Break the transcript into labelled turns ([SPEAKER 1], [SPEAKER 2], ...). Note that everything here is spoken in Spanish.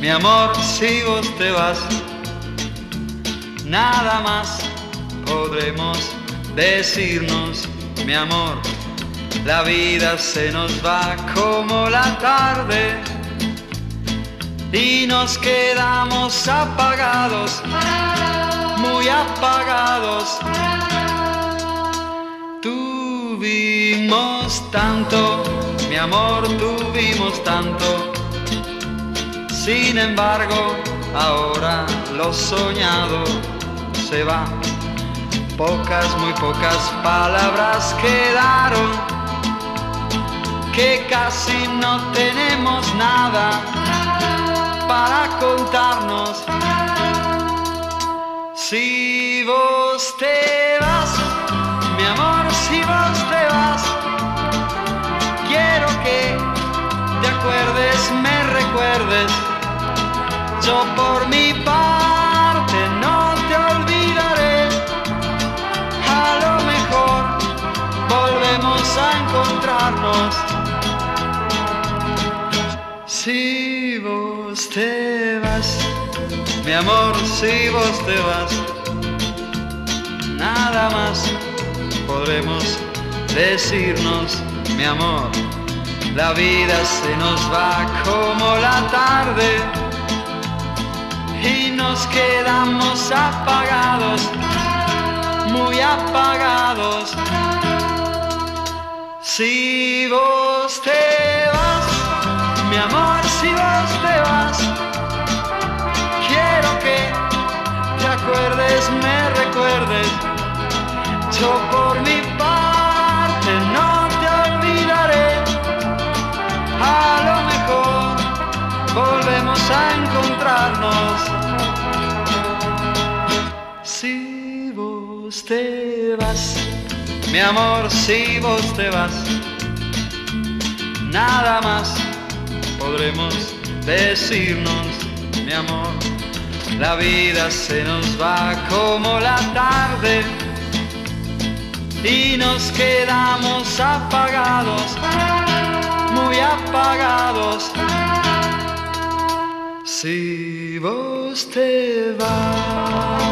[SPEAKER 1] mi amor, si vos te vas, nada más podremos decirnos, mi amor. La vida se nos va como la tarde y nos quedamos apagados, muy apagados. Tuvimos tanto, mi amor, tuvimos tanto. Sin embargo, ahora lo soñado se va. Pocas, muy pocas palabras quedaron, que casi no tenemos nada para contarnos. Si vos te vas, mi amor, si vos te vas, quiero que te acuerdes, me recuerdes. Yo por mi parte no te olvidaré. A lo mejor volvemos a encontrarnos. Si vos te vas, mi amor, si vos te vas, nada más podremos decirnos, mi amor. La vida se nos va como la tarde y nos quedamos apagados, muy apagados. Si vos te vas, mi amor, si vos te vas, quiero que te acuerdes, me recuerdes. Yo por mi parte no te olvidaré. A lo mejor volvemos a encontrarnos. Si vos te vas, mi amor, si vos te vas, nada más podremos decirnos, mi amor. La vida se nos va como la tarde y nos quedamos apagados, muy apagados. Si vos te vas.